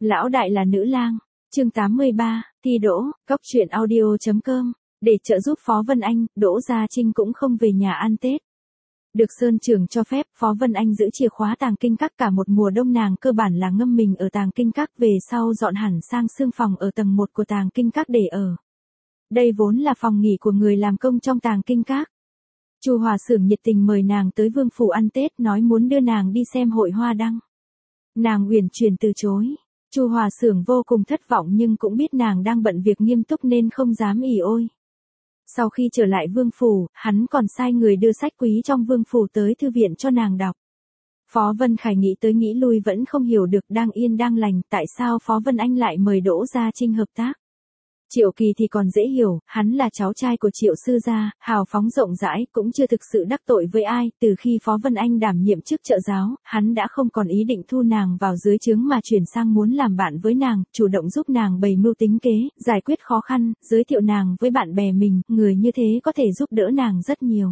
Lão đại là nữ lang. Chương 83, thi đỗ, cóc truyện audio.com. Để trợ giúp Phó Vân Anh, Đỗ Gia Trinh cũng không về nhà ăn Tết. Được Sơn Trưởng cho phép, Phó Vân Anh giữ chìa khóa tàng kinh các cả một mùa đông, nàng cơ bản là ngâm mình ở tàng kinh các, về sau dọn hẳn sang xương phòng ở tầng 1 của tàng kinh các để ở. Đây vốn là phòng nghỉ của người làm công trong tàng kinh các. Chu Hòa Xưởng nhiệt tình mời nàng tới Vương phủ ăn Tết, nói muốn đưa nàng đi xem hội hoa đăng. Nàng uyển chuyển từ chối. Chu Hòa Xưởng vô cùng thất vọng nhưng cũng biết nàng đang bận việc nghiêm túc nên không dám ỉ ôi. Sau khi trở lại Vương phủ, hắn còn sai người đưa sách quý trong Vương phủ tới thư viện cho nàng đọc. Phó Vân Khải nghĩ tới nghĩ lui vẫn không hiểu được, đang yên đang lành, tại sao Phó Vân Anh lại mời Đỗ Gia Trinh hợp tác. Triệu Kỳ thì còn dễ hiểu, hắn là cháu trai của Triệu sư gia, hào phóng rộng rãi, cũng chưa thực sự đắc tội với ai. Từ khi Phó Vân Anh đảm nhiệm chức trợ giáo, hắn đã không còn ý định thu nàng vào dưới trướng mà chuyển sang muốn làm bạn với nàng, chủ động giúp nàng bày mưu tính kế, giải quyết khó khăn, giới thiệu nàng với bạn bè mình, người như thế có thể giúp đỡ nàng rất nhiều.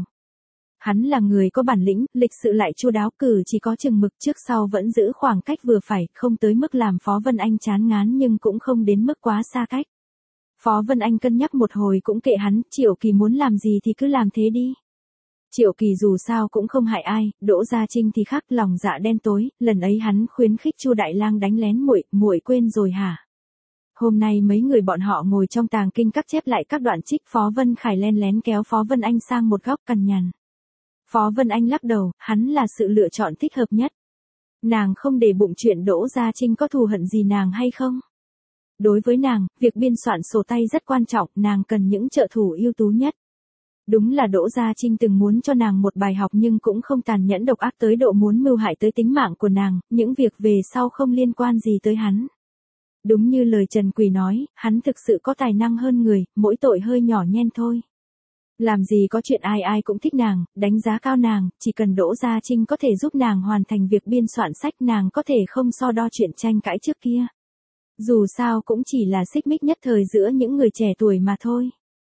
Hắn là người có bản lĩnh, lịch sự lại chu đáo, cử chỉ có chừng mực, trước sau vẫn giữ khoảng cách vừa phải, không tới mức làm Phó Vân Anh chán ngán nhưng cũng không đến mức quá xa cách. Phó Vân Anh cân nhắc một hồi cũng kệ hắn, Triệu Kỳ muốn làm gì thì cứ làm thế đi. Triệu Kỳ dù sao cũng không hại ai, Đỗ Gia Trinh thì khác, lòng dạ đen tối, lần ấy hắn khuyến khích Chu Đại Lang đánh lén muội quên rồi hả? Hôm nay mấy người bọn họ ngồi trong tàng kinh các chép lại các đoạn trích, Phó Vân Khải len lén kéo Phó Vân Anh sang một góc cằn nhằn. Phó Vân Anh lắc đầu, hắn là sự lựa chọn thích hợp nhất. Nàng không để bụng chuyện Đỗ Gia Trinh có thù hận gì nàng hay không. Đối với nàng, việc biên soạn sổ tay rất quan trọng, nàng cần những trợ thủ ưu tú nhất. Đúng là Đỗ Gia Trinh từng muốn cho nàng một bài học nhưng cũng không tàn nhẫn độc ác tới độ muốn mưu hại tới tính mạng của nàng, những việc về sau không liên quan gì tới hắn. Đúng như lời Trần Quỳ nói, hắn thực sự có tài năng hơn người, mỗi tội hơi nhỏ nhen thôi. Làm gì có chuyện ai ai cũng thích nàng, đánh giá cao nàng, chỉ cần Đỗ Gia Trinh có thể giúp nàng hoàn thành việc biên soạn sách, nàng có thể không so đo chuyện tranh cãi trước kia. Dù sao cũng chỉ là xích mích nhất thời giữa những người trẻ tuổi mà thôi.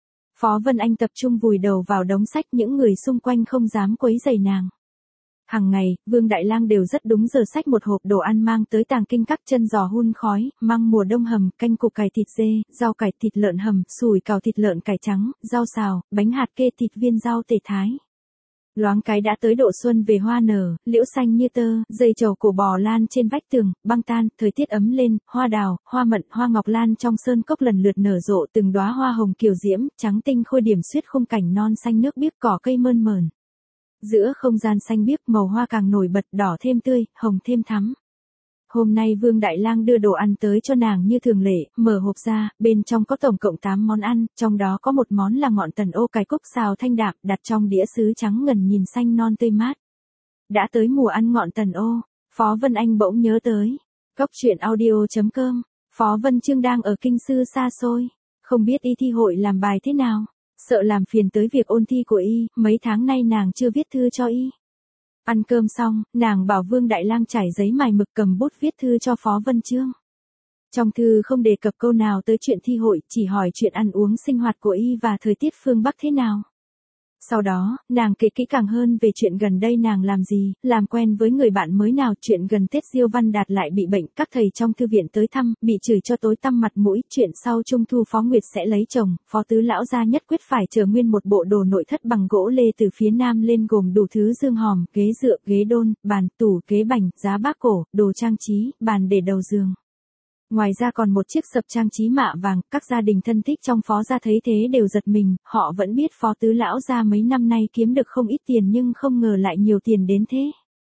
Phó Vân Anh tập trung vùi đầu vào đống sách, những người xung quanh không dám quấy rầy nàng. Hằng ngày, Vương Đại Lang đều rất đúng giờ xách một hộp đồ ăn mang tới tàng kinh các, chân giò hun khói, măng mùa đông hầm, canh củ cải thịt dê, rau cải thịt lợn hầm, sủi cảo thịt lợn cải trắng, rau xào, bánh hạt kê, thịt viên rau tể thái. Loáng cái đã tới độ xuân về, hoa nở, liễu xanh như tơ, dây trầu cổ bò lan trên vách tường, băng tan, thời tiết ấm lên, hoa đào, hoa mận, hoa ngọc lan trong sơn cốc lần lượt nở rộ, từng đóa hoa hồng kiều diễm, trắng tinh khôi điểm xuyết khung cảnh non xanh nước biếc, cỏ cây mơn mởn. Giữa không gian xanh biếc, màu hoa càng nổi bật, đỏ thêm tươi, hồng thêm thắm. Hôm nay Vương Đại Lang đưa đồ ăn tới cho nàng như thường lệ, mở hộp ra, bên trong có tổng cộng 8 món ăn, trong đó có một món là ngọn tần ô cải cúc xào thanh đạm, đặt trong đĩa sứ trắng ngần nhìn xanh non tươi mát. Đã tới mùa ăn ngọn tần ô, Phó Vân Anh bỗng nhớ tới. Cóc truyện audio.com, Phó Vân Chương đang ở kinh sư xa xôi, không biết y thi hội làm bài thế nào, sợ làm phiền tới việc ôn thi của y, mấy tháng nay nàng chưa viết thư cho y. Ăn cơm xong, nàng bảo Vương Đại Lang trải giấy mài mực cầm bút viết thư cho Phó Vân Chương. Trong thư không đề cập câu nào tới chuyện thi hội, chỉ hỏi chuyện ăn uống sinh hoạt của y và thời tiết phương Bắc thế nào. Sau đó, nàng kể kỹ càng hơn về chuyện gần đây nàng làm gì, làm quen với người bạn mới nào, chuyện gần Tết Diêu Văn Đạt lại bị bệnh, các thầy trong thư viện tới thăm, bị chửi cho tối tăm mặt mũi, chuyện sau Trung thu Phó Nguyệt sẽ lấy chồng, Phó Tứ lão gia nhất quyết phải chờ nguyên một bộ đồ nội thất bằng gỗ lê từ phía nam lên, gồm đủ thứ dương hòm, ghế dựa, ghế đôn, bàn, tủ, ghế bành, giá bác cổ, đồ trang trí, bàn để đầu giường. Ngoài ra còn một chiếc sập trang trí mạ vàng, các gia đình thân thích trong Phó gia thấy thế đều giật mình, họ vẫn biết Phó Tứ lão gia mấy năm nay kiếm được không ít tiền nhưng không ngờ lại nhiều tiền đến thế.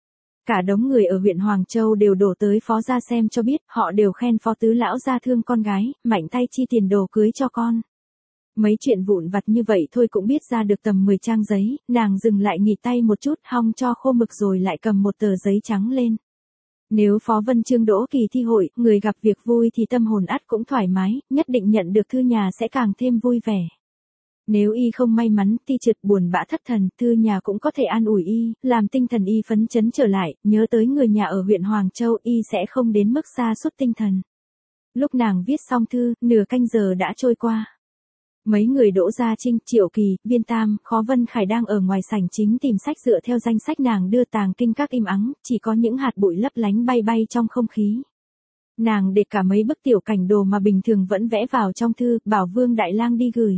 Cả đống người ở huyện Hoàng Châu đều đổ tới Phó gia xem cho biết, họ đều khen Phó Tứ lão gia thương con gái, mạnh tay chi tiền đồ cưới cho con. Mấy chuyện vụn vặt như vậy thôi cũng biết ra được tầm 10 trang giấy, nàng dừng lại nghỉ tay một chút, hong cho khô mực rồi lại cầm một tờ giấy trắng lên. Nếu Phó Vân Chương đỗ kỳ thi hội, người gặp việc vui thì tâm hồn ắt cũng thoải mái, nhất định nhận được thư nhà sẽ càng thêm vui vẻ. Nếu y không may mắn, thi trượt buồn bã thất thần, thư nhà cũng có thể an ủi y, làm tinh thần y phấn chấn trở lại, nhớ tới người nhà ở huyện Hoàng Châu, y sẽ không đến mức sa sút tinh thần. Lúc nàng viết xong thư, nửa canh giờ đã trôi qua. Mấy người Đỗ Gia Trinh, Triệu Kỳ, Viên Tam, Khó Vân Khải đang ở ngoài sảnh chính tìm sách dựa theo danh sách nàng đưa, tàng kinh các im ắng, chỉ có những hạt bụi lấp lánh bay bay trong không khí. Nàng để cả mấy bức tiểu cảnh đồ mà bình thường vẫn vẽ vào trong thư, bảo Vương Đại Lang đi gửi.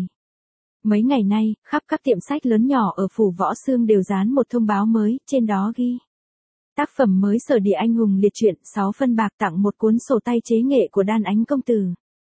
Mấy ngày nay, khắp các tiệm sách lớn nhỏ ở phủ Võ Xương đều dán một thông báo mới, trên đó ghi. Tác phẩm mới Sở Địa Anh Hùng Liệt Truyện, 6 phân bạc tặng một cuốn sổ tay chế nghệ của Đan Ánh công tử.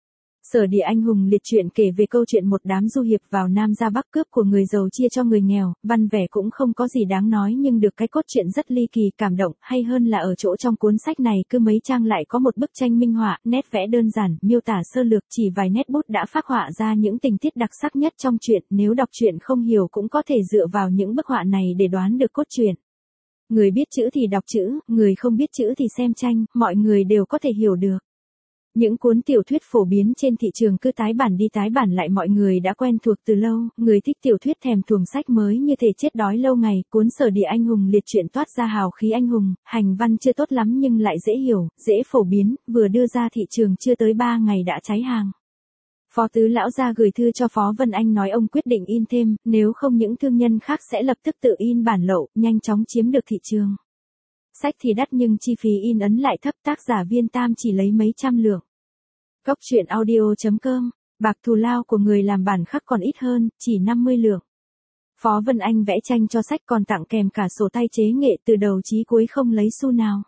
Sở Địa Anh Hùng Liệt Truyện kể về câu chuyện một đám du hiệp vào Nam ra Bắc cướp của người giàu chia cho người nghèo, văn vẻ cũng không có gì đáng nói nhưng được cái cốt truyện rất ly kỳ cảm động, hay hơn là ở chỗ trong cuốn sách này cứ mấy trang lại có một bức tranh minh họa, nét vẽ đơn giản, miêu tả sơ lược, chỉ vài nét bút đã phác họa ra những tình tiết đặc sắc nhất trong truyện, nếu đọc truyện không hiểu cũng có thể dựa vào những bức họa này để đoán được cốt truyện. Người biết chữ thì đọc chữ, người không biết chữ thì xem tranh, mọi người đều có thể hiểu được. Những cuốn tiểu thuyết phổ biến trên thị trường cứ tái bản đi tái bản lại mọi người đã quen thuộc từ lâu, người thích tiểu thuyết thèm thuồng sách mới như thể chết đói lâu ngày, cuốn Sở Địa Anh Hùng Liệt Truyện toát ra hào khí anh hùng, hành văn chưa tốt lắm nhưng lại dễ hiểu, dễ phổ biến, vừa đưa ra thị trường chưa tới 3 ngày đã cháy hàng. Phó Tứ Lão ra gửi thư cho Phó Vân Anh nói ông quyết định in thêm, nếu không những thương nhân khác sẽ lập tức tự in bản lậu, nhanh chóng chiếm được thị trường. Sách thì đắt nhưng chi phí in ấn lại thấp, tác giả Viên Tam chỉ lấy mấy trăm lượng. Góc truyện audio.com, bạc thù lao của người làm bản khắc còn ít hơn, chỉ 50 lượng. Phó Vân Anh vẽ tranh cho sách còn tặng kèm cả sổ tay chế nghệ từ đầu chí cuối không lấy xu nào.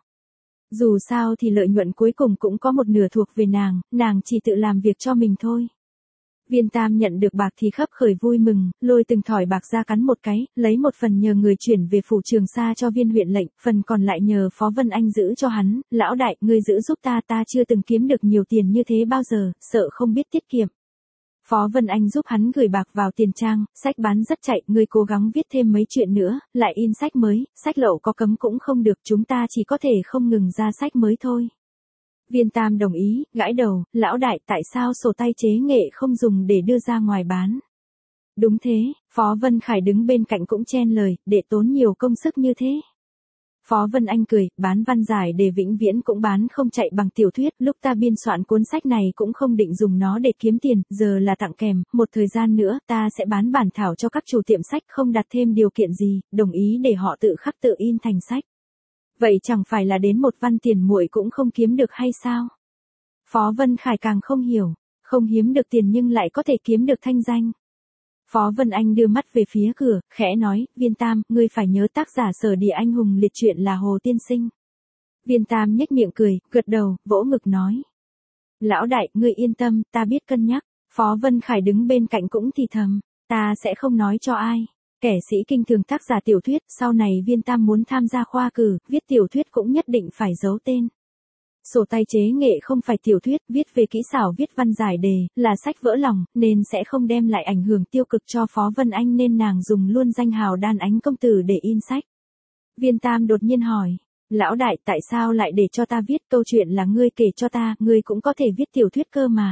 Dù sao thì lợi nhuận cuối cùng cũng có một nửa thuộc về nàng chỉ tự làm việc cho mình thôi. Viên Tam nhận được bạc thì khấp khởi vui mừng, lôi từng thỏi bạc ra cắn một cái, lấy một phần nhờ người chuyển về phủ Trường Sa cho Viên huyện lệnh, phần còn lại nhờ Phó Vân Anh giữ cho hắn, lão đại, ngươi giữ giúp ta chưa từng kiếm được nhiều tiền như thế bao giờ, sợ không biết tiết kiệm. Phó Vân Anh giúp hắn gửi bạc vào tiền trang, sách bán rất chạy, ngươi cố gắng viết thêm mấy chuyện nữa, lại in sách mới, sách lậu có cấm cũng không được, chúng ta chỉ có thể không ngừng ra sách mới thôi. Viên Tam đồng ý, gãi đầu, lão đại, tại sao sổ tay chế nghệ không dùng để đưa ra ngoài bán? Đúng thế, Phó Vân Khải đứng bên cạnh cũng chen lời, để tốn nhiều công sức như thế. Phó Vân Anh cười, bán văn giải để vĩnh viễn cũng bán không chạy bằng tiểu thuyết, lúc ta biên soạn cuốn sách này cũng không định dùng nó để kiếm tiền, giờ là tặng kèm, một thời gian nữa ta sẽ bán bản thảo cho các chủ tiệm sách không đặt thêm điều kiện gì, đồng ý để họ tự khắc tự in thành sách. Vậy chẳng phải là đến một văn tiền muội cũng không kiếm được hay sao? Phó Vân Khải càng không hiểu, không hiếm được tiền nhưng lại có thể kiếm được thanh danh. Phó Vân Anh đưa mắt về phía cửa, khẽ nói, Viên Tam, ngươi phải nhớ tác giả Sở Địa Anh Hùng Liệt Truyện là Hồ Tiên Sinh. Viên Tam nhếch miệng cười, gật đầu, vỗ ngực nói. Lão đại, ngươi yên tâm, ta biết cân nhắc. Phó Vân Khải đứng bên cạnh cũng thì thầm, ta sẽ không nói cho ai. Kẻ sĩ kinh thường tác giả tiểu thuyết, sau này Viên Tam muốn tham gia khoa cử, viết tiểu thuyết cũng nhất định phải giấu tên. Sổ tay chế nghệ không phải tiểu thuyết, viết về kỹ xảo viết văn giải đề, là sách vỡ lòng, nên sẽ không đem lại ảnh hưởng tiêu cực cho Phó Vân Anh nên nàng dùng luôn danh hào Đan Ánh công tử để in sách. Viên Tam đột nhiên hỏi, lão đại, tại sao lại để cho ta viết, câu chuyện là ngươi kể cho ta, ngươi cũng có thể viết tiểu thuyết cơ mà.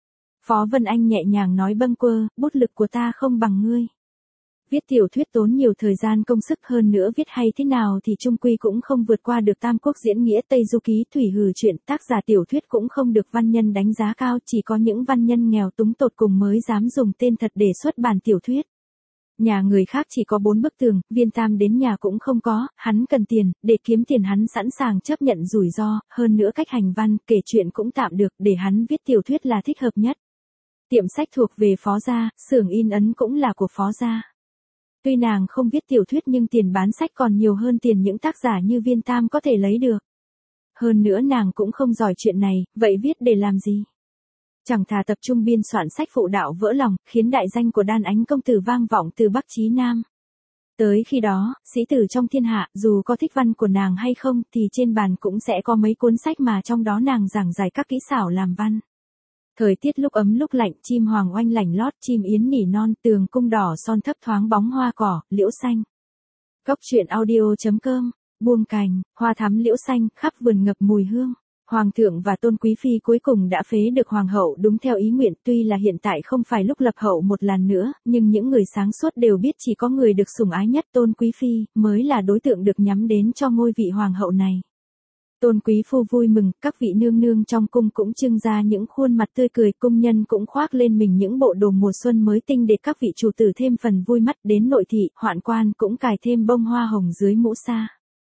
Phó Vân Anh nhẹ nhàng nói bâng quơ, bút lực của ta không bằng ngươi. Viết tiểu thuyết tốn nhiều thời gian công sức, hơn nữa viết hay thế nào thì chung quy cũng không vượt qua được Tam Quốc diễn nghĩa Tây Du Ký Thủy Hử Truyện, tác giả tiểu thuyết cũng không được văn nhân đánh giá cao, chỉ có những văn nhân nghèo túng tột cùng mới dám dùng tên thật để xuất bản tiểu thuyết. Nhà người khác chỉ có 4 bức tường, Viên Tam đến nhà cũng không có, hắn cần tiền, để kiếm tiền hắn sẵn sàng chấp nhận rủi ro, hơn nữa cách hành văn, kể chuyện cũng tạm được, để hắn viết tiểu thuyết là thích hợp nhất. Tiệm sách thuộc về Phó gia, xưởng in ấn cũng là của Phó gia. Tuy nàng không viết tiểu thuyết nhưng tiền bán sách còn nhiều hơn tiền những tác giả như Viên Tam có thể lấy được. Hơn nữa nàng cũng không giỏi chuyện này, vậy viết để làm gì? Chẳng thà tập trung biên soạn sách phụ đạo vỡ lòng, khiến đại danh của Đan Ánh công tử vang vọng từ Bắc chí Nam. Tới khi đó, sĩ tử trong thiên hạ, dù có thích văn của nàng hay không, thì trên bàn cũng sẽ có mấy cuốn sách mà trong đó nàng giảng giải các kỹ xảo làm văn. Thời tiết lúc ấm lúc lạnh, chim hoàng oanh lảnh lót, chim yến nỉ non, tường cung đỏ son thấp thoáng bóng hoa cỏ, liễu xanh. Góc truyện audio.com, buông cành, hoa thắm liễu xanh, khắp vườn ngập mùi hương. Hoàng thượng và Tôn Quý Phi cuối cùng đã phế được hoàng hậu đúng theo ý nguyện, tuy là hiện tại không phải lúc lập hậu một lần nữa, nhưng những người sáng suốt đều biết chỉ có người được sủng ái nhất Tôn Quý Phi, mới là đối tượng được nhắm đến cho ngôi vị hoàng hậu này. Tôn Quý Phu vui mừng, các vị nương nương trong cung cũng trưng ra những khuôn mặt tươi cười, cung nhân cũng khoác lên mình những bộ đồ mùa xuân mới tinh để các vị chủ tử thêm phần vui mắt, đến nội thị, hoạn quan cũng cài thêm bông hoa hồng dưới mũ sa.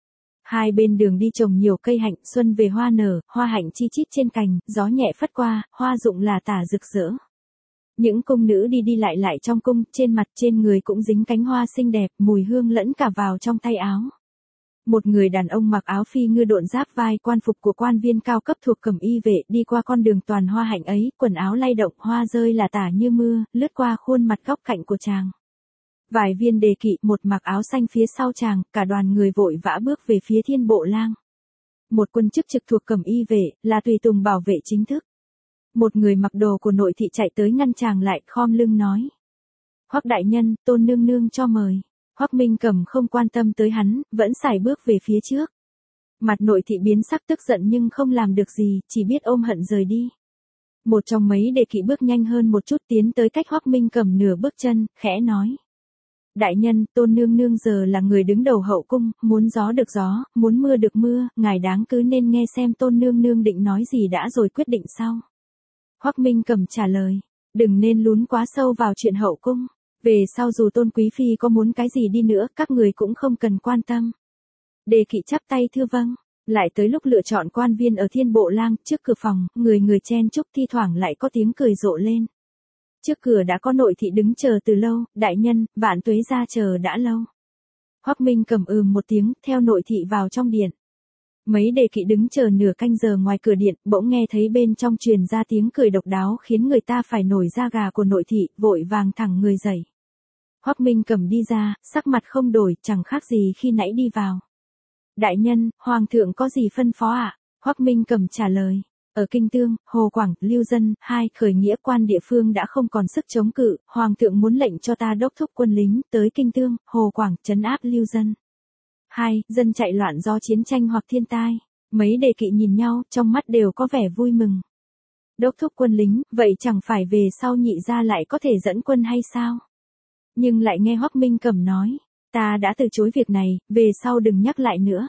Hai bên đường đi trồng nhiều cây hạnh, xuân về hoa nở, hoa hạnh chi chít trên cành, gió nhẹ phất qua, hoa rụng là tả rực rỡ. Những cung nữ đi đi lại lại trong cung, trên mặt trên người cũng dính cánh hoa xinh đẹp, mùi hương lẫn cả vào trong tay áo. Một người đàn ông mặc áo phi ngư độn giáp vai, quan phục của quan viên cao cấp thuộc cẩm y vệ, đi qua con đường toàn hoa hạnh ấy, quần áo lay động, hoa rơi là tả như mưa, lướt qua khuôn mặt góc cạnh của chàng. Vài viên đề kỵ, một mặc áo xanh phía sau chàng, cả đoàn người vội vã bước về phía Thiên Bộ Lang. Một quân chức trực thuộc cẩm y vệ, là tùy tùng bảo vệ chính thức. Một người mặc đồ của nội thị chạy tới ngăn chàng lại, khom lưng nói: Hoắc đại nhân, Tôn nương nương cho mời. Hoắc Minh Cẩm không quan tâm tới hắn, vẫn sải bước về phía trước. Mặt nội thị biến sắc tức giận nhưng không làm được gì, chỉ biết ôm hận rời đi. Một trong mấy đề kỵ bước nhanh hơn một chút tiến tới cách Hoắc Minh Cẩm nửa bước chân, khẽ nói: Đại nhân, Tôn nương nương giờ là người đứng đầu hậu cung, muốn gió được gió, muốn mưa được mưa, ngài đáng cứ nên nghe xem Tôn nương nương định nói gì đã rồi quyết định sau. Hoắc Minh Cẩm trả lời: Đừng nên lún quá sâu vào chuyện hậu cung. Về sau dù Tôn quý phi có muốn cái gì đi nữa, các người cũng không cần quan tâm. Đề kỵ chắp tay thưa vâng. Lại tới lúc lựa chọn quan viên ở Thiên Bộ Lang, trước cửa phòng, người người chen chúc, thi thoảng lại có tiếng cười rộ lên. Trước cửa đã có nội thị đứng chờ từ lâu: Đại nhân, Vạn Tuế ra chờ đã lâu. Hoắc Minh Cẩm một tiếng, theo nội thị vào trong điện. Mấy đề kỵ đứng chờ nửa canh giờ ngoài cửa điện, bỗng nghe thấy bên trong truyền ra tiếng cười độc đáo khiến người ta phải nổi da gà của nội thị, vội vàng thẳng người dậy. Hoắc Minh Cẩm đi ra, sắc mặt không đổi, chẳng khác gì khi nãy đi vào. Đại nhân, hoàng thượng có gì phân phó ạ? Hoắc Minh Cẩm trả lời: Ở Kinh Tương, Hồ Quảng, Lưu Dân, hai khởi nghĩa quan địa phương đã không còn sức chống cự, hoàng thượng muốn lệnh cho ta đốc thúc quân lính tới Kinh Tương, Hồ Quảng, trấn áp Lưu Dân. Hai, dân chạy loạn do chiến tranh hoặc thiên tai. Mấy đề kỵ nhìn nhau, trong mắt đều có vẻ vui mừng. Đốc thúc quân lính, vậy chẳng phải về sau nhị gia lại có thể dẫn quân hay sao? Nhưng lại nghe Hoắc Minh Cẩm nói: Ta đã từ chối việc này, về sau đừng nhắc lại nữa.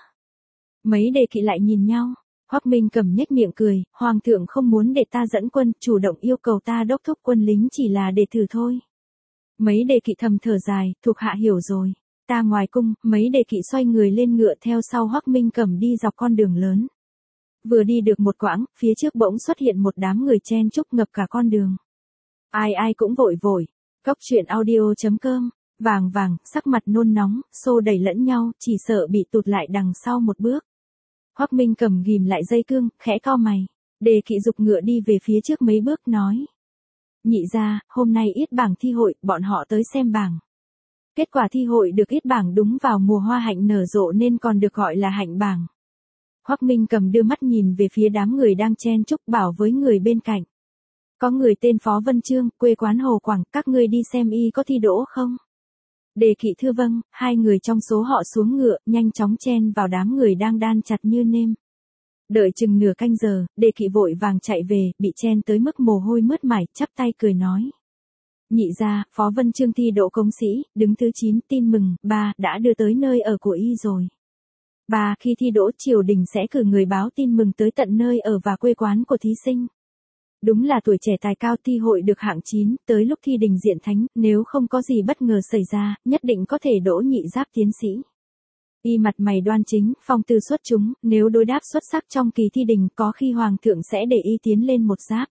Mấy đề kỵ lại nhìn nhau. Hoắc Minh Cẩm nhếch miệng cười: Hoàng thượng không muốn để ta dẫn quân, chủ động yêu cầu ta đốc thúc quân lính chỉ là để thử thôi. Mấy đề kỵ thầm thở dài: Thuộc hạ hiểu rồi. Ta ngoài cung. Mấy đề kỵ xoay người lên ngựa theo sau Hoắc Minh Cẩm đi dọc con đường lớn. Vừa đi được một quãng, phía trước bỗng xuất hiện một đám người chen chúc ngập cả con đường. Ai ai cũng vội vội. Góc truyện audio.com. Vàng vàng, sắc mặt nôn nóng, xô đẩy lẫn nhau, chỉ sợ bị tụt lại đằng sau một bước. Hoắc Minh Cẩm ghim lại dây cương, khẽ cau mày. Đề kỵ giục ngựa đi về phía trước mấy bước nói: Nhị gia, hôm nay yết bảng thi hội, bọn họ tới xem bảng. Kết quả thi hội được yết bảng đúng vào mùa hoa hạnh nở rộ nên còn được gọi là hạnh bảng. Hoắc Minh Cẩm đưa mắt nhìn về phía đám người đang chen chúc, bảo với người bên cạnh: Có người tên Phó Vân Chương, quê quán Hồ Quảng, các ngươi đi xem y có thi đỗ không? Đề kỵ thưa vâng. Hai người trong số họ xuống ngựa, nhanh chóng chen vào đám người đang đan chặt như nêm. Đợi chừng nửa canh giờ, đề kỵ vội vàng chạy về, bị chen tới mức mồ hôi mướt mải, chắp tay cười nói: Nhị gia, Phó Vân Chương thi đỗ công sĩ, đứng thứ 9, tin mừng. Ba, đã đưa tới nơi ở của y rồi. Ba, khi thi đỗ triều đình sẽ cử người báo tin mừng tới tận nơi ở và quê quán của thí sinh. Đúng là tuổi trẻ tài cao, thi hội được hạng 9, tới lúc thi đình diện thánh, nếu không có gì bất ngờ xảy ra, nhất định có thể đỗ nhị giáp tiến sĩ. Y mặt mày đoan chính, phong tư xuất chúng, nếu đối đáp xuất sắc trong kỳ thi đình, có khi hoàng thượng sẽ để y tiến lên một giáp.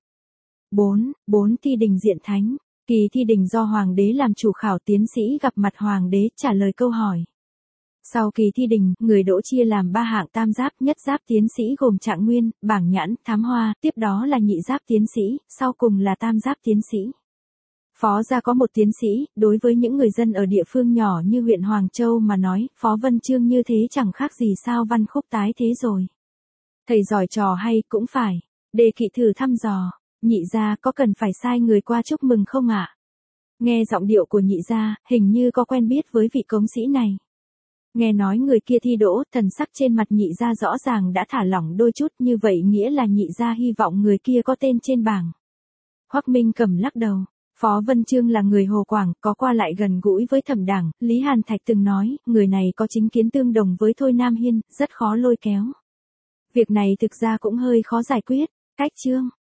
4. Thi đình diện thánh. Kỳ thi đình do hoàng đế làm chủ, khảo tiến sĩ gặp mặt hoàng đế, trả lời câu hỏi. Sau kỳ thi đình, người đỗ chia làm 3 hạng: tam giáp, nhất giáp tiến sĩ gồm trạng nguyên, bảng nhãn, thám hoa, tiếp đó là nhị giáp tiến sĩ, sau cùng là tam giáp tiến sĩ. Phó gia có một tiến sĩ, đối với những người dân ở địa phương nhỏ như huyện Hoàng Châu mà nói, Phó Vân Chương như thế chẳng khác gì sao Văn Khúc tái thế rồi. Thầy giỏi trò hay, cũng phải. Đề kỵ thử thăm dò: Nhị gia có cần phải sai người qua chúc mừng không ạ? Nghe giọng điệu của nhị gia, hình như có quen biết với vị công sĩ này. Nghe nói người kia thi đỗ, thần sắc trên mặt nhị gia rõ ràng đã thả lỏng đôi chút, như vậy nghĩa là nhị gia hy vọng người kia có tên trên bảng. Hoắc Minh Cẩm lắc đầu. Phó Vân Chương là người Hồ Quảng, có qua lại gần gũi với Thẩm Đảng, Lý Hàn Thạch từng nói, người này có chính kiến tương đồng với Thôi Nam Hiên, rất khó lôi kéo. Việc này thực ra cũng hơi khó giải quyết. Cách chương